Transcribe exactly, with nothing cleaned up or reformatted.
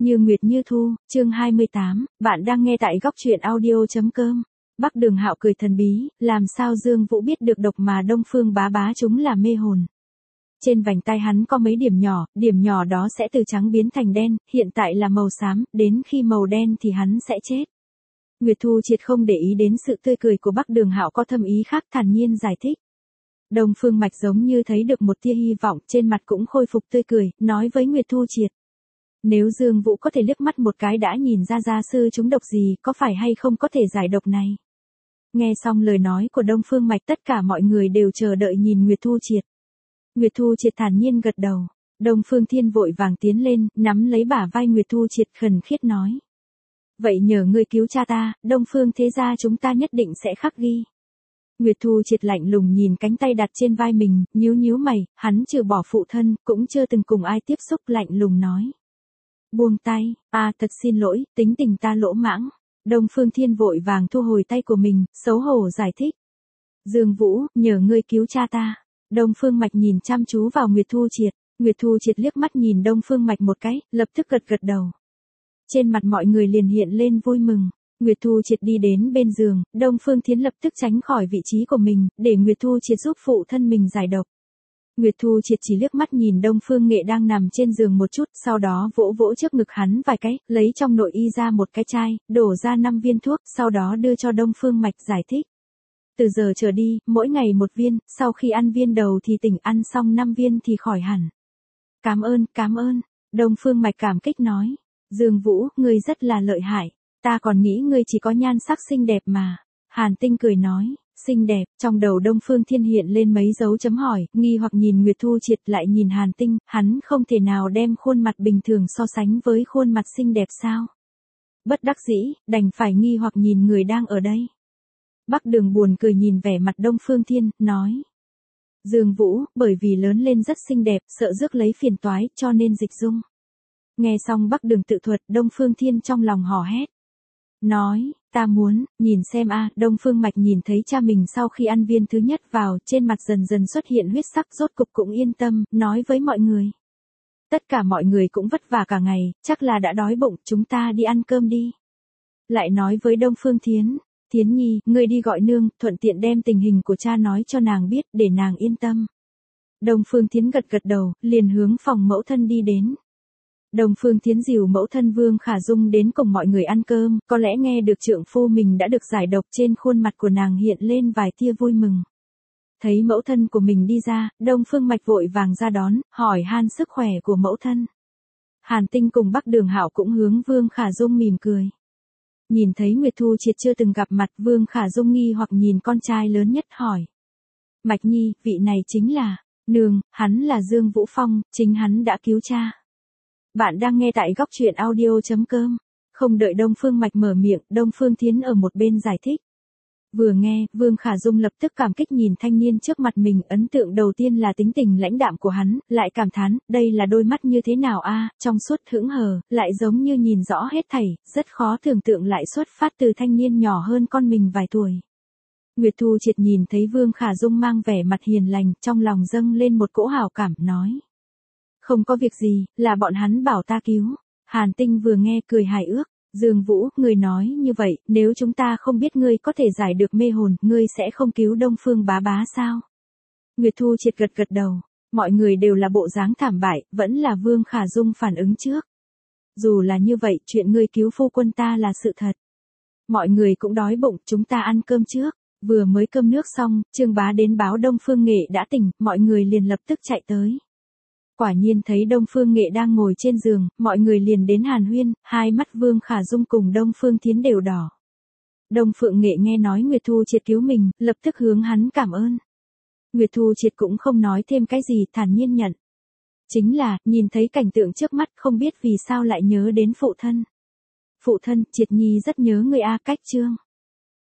Như Nguyệt Như Thu, chương hai mươi tám, bạn đang nghe tại góc truyện audio.com. Bắc Đường Hạo cười thần bí, làm sao Dương Vũ biết được độc mà Đông Phương bá bá chúng là mê hồn. Trên vành tay hắn có mấy điểm nhỏ, điểm nhỏ đó sẽ từ trắng biến thành đen, hiện tại là màu xám, đến khi màu đen thì hắn sẽ chết. Nguyệt Thu triệt không để ý đến sự tươi cười của Bắc Đường Hạo có thâm ý khác, thản nhiên giải thích. Đông Phương Mạch giống như thấy được một tia hy vọng, trên mặt cũng khôi phục tươi cười, nói với Nguyệt Thu triệt. Nếu Dương Vũ có thể liếc mắt một cái đã nhìn ra gia sư chúng độc gì, có phải hay không có thể giải độc này? Nghe xong lời nói của Đông Phương Mạch, tất cả mọi người đều chờ đợi nhìn Nguyệt Thu triệt. Nguyệt Thu triệt thản nhiên gật đầu. Đông Phương Thiên vội vàng tiến lên, nắm lấy bả vai Nguyệt Thu triệt khẩn khiết nói. Vậy nhờ ngươi cứu cha ta, Đông Phương thế gia chúng ta nhất định sẽ khắc ghi. Nguyệt Thu triệt lạnh lùng nhìn cánh tay đặt trên vai mình, nhíu nhíu mày, hắn trừ bỏ phụ thân, cũng chưa từng cùng ai tiếp xúc, lạnh lùng nói. Buông tay, à thật xin lỗi, tính tình ta lỗ mãng. Đông Phương Thiên vội vàng thu hồi tay của mình, xấu hổ giải thích. Dương Vũ, nhờ ngươi cứu cha ta. Đông Phương Mạch nhìn chăm chú vào Nguyệt Thu triệt, Nguyệt Thu triệt liếc mắt nhìn Đông Phương Mạch một cái, lập tức gật gật đầu. Trên mặt mọi người liền hiện lên vui mừng. Nguyệt Thu triệt đi đến bên giường, Đông Phương Thiến lập tức tránh khỏi vị trí của mình, để Nguyệt Thu triệt giúp phụ thân mình giải độc. Nguyệt Thu triệt chỉ liếc mắt nhìn Đông Phương Nghệ đang nằm trên giường một chút, sau đó vỗ vỗ trước ngực hắn vài cái, lấy trong nội y ra một cái chai, đổ ra năm viên thuốc, sau đó đưa cho Đông Phương Mạch giải thích. Từ giờ trở đi, mỗi ngày một viên, sau khi ăn viên đầu thì tỉnh, ăn xong năm viên thì khỏi hẳn. Cảm ơn, cảm ơn. Đông Phương Mạch cảm kích nói. Dương Vũ, ngươi rất là lợi hại. Ta còn nghĩ ngươi chỉ có nhan sắc xinh đẹp mà. Hàn Tinh cười nói. Xinh đẹp, trong đầu Đông Phương Thiên hiện lên mấy dấu chấm hỏi, nghi hoặc nhìn Nguyệt Thu triệt lại nhìn Hàn Tinh, hắn không thể nào đem khuôn mặt bình thường so sánh với khuôn mặt xinh đẹp sao. Bất đắc dĩ, đành phải nghi hoặc nhìn người đang ở đây. Bắc Đường buồn cười nhìn vẻ mặt Đông Phương Thiên, nói. Dương Vũ, bởi vì lớn lên rất xinh đẹp, sợ rước lấy phiền toái, cho nên dịch dung. Nghe xong Bắc Đường tự thuật, Đông Phương Thiên trong lòng hò hét. Nói, ta muốn, nhìn xem a. Đông Phương Mạch nhìn thấy cha mình sau khi ăn viên thứ nhất vào, trên mặt dần dần xuất hiện huyết sắc, rốt cục cũng yên tâm, nói với mọi người. Tất cả mọi người cũng vất vả cả ngày, chắc là đã đói bụng, chúng ta đi ăn cơm đi. Lại nói với Đông Phương Thiến, Thiến Nhi, ngươi đi gọi nương, thuận tiện đem tình hình của cha nói cho nàng biết, để nàng yên tâm. Đông Phương Thiến gật gật đầu, liền hướng phòng mẫu thân đi đến. Đông Phương Thiến dìu mẫu thân Vương Khả Dung đến cùng mọi người ăn cơm, có lẽ nghe được trượng phu mình đã được giải độc, trên khuôn mặt của nàng hiện lên vài tia vui mừng. Thấy mẫu thân của mình đi ra, Đông Phương Mạch vội vàng ra đón, hỏi han sức khỏe của mẫu thân. Hàn Tinh cùng Bắc Đường Hạo cũng hướng Vương Khả Dung mỉm cười. Nhìn thấy Nguyệt Thu triệt chưa từng gặp mặt, Vương Khả Dung nghi hoặc nhìn con trai lớn nhất hỏi. Mạch Nhi, vị này chính là, nương, hắn là Dương Vũ Phong, chính hắn đã cứu cha. Bạn đang nghe tại góc truyện audio.com. Không đợi Đông Phương Mạch mở miệng, Đông Phương Thiến ở một bên giải thích. Vừa nghe, Vương Khả Dung lập tức cảm kích nhìn thanh niên trước mặt mình, ấn tượng đầu tiên là tính tình lãnh đạm của hắn, lại cảm thán, đây là đôi mắt như thế nào a, trong suốt hững hờ, lại giống như nhìn rõ hết thảy, rất khó tưởng tượng lại xuất phát từ thanh niên nhỏ hơn con mình vài tuổi. Nguyệt Thu triệt nhìn thấy Vương Khả Dung mang vẻ mặt hiền lành, trong lòng dâng lên một cỗ hảo cảm, nói. Không có việc gì, là bọn hắn bảo ta cứu. Hàn Tinh vừa nghe cười hài ước. Dương Vũ, ngươi nói như vậy, nếu chúng ta không biết ngươi có thể giải được mê hồn, ngươi sẽ không cứu Đông Phương bá bá sao? Nguyệt Thu triệt gật gật đầu. Mọi người đều là bộ dáng thảm bại, vẫn là Vương Khả Dung phản ứng trước. Dù là như vậy, chuyện ngươi cứu phu quân ta là sự thật. Mọi người cũng đói bụng, chúng ta ăn cơm trước. Vừa mới cơm nước xong, Trương Bá đến báo Đông Phương Nghệ đã tỉnh, mọi người liền lập tức chạy tới. Quả nhiên thấy Đông Phương Nghệ đang ngồi trên giường, mọi người liền đến hàn huyên, hai mắt Vương Khả Dung cùng Đông Phương Thiến đều đỏ. Đông Phương Nghệ nghe nói Nguyệt Thu triệt cứu mình, lập tức hướng hắn cảm ơn. Nguyệt Thu triệt cũng không nói thêm cái gì, thản nhiên nhận. Chính là, nhìn thấy cảnh tượng trước mắt, không biết vì sao lại nhớ đến phụ thân. Phụ thân, Triệt Nhi rất nhớ người a. Cách chương.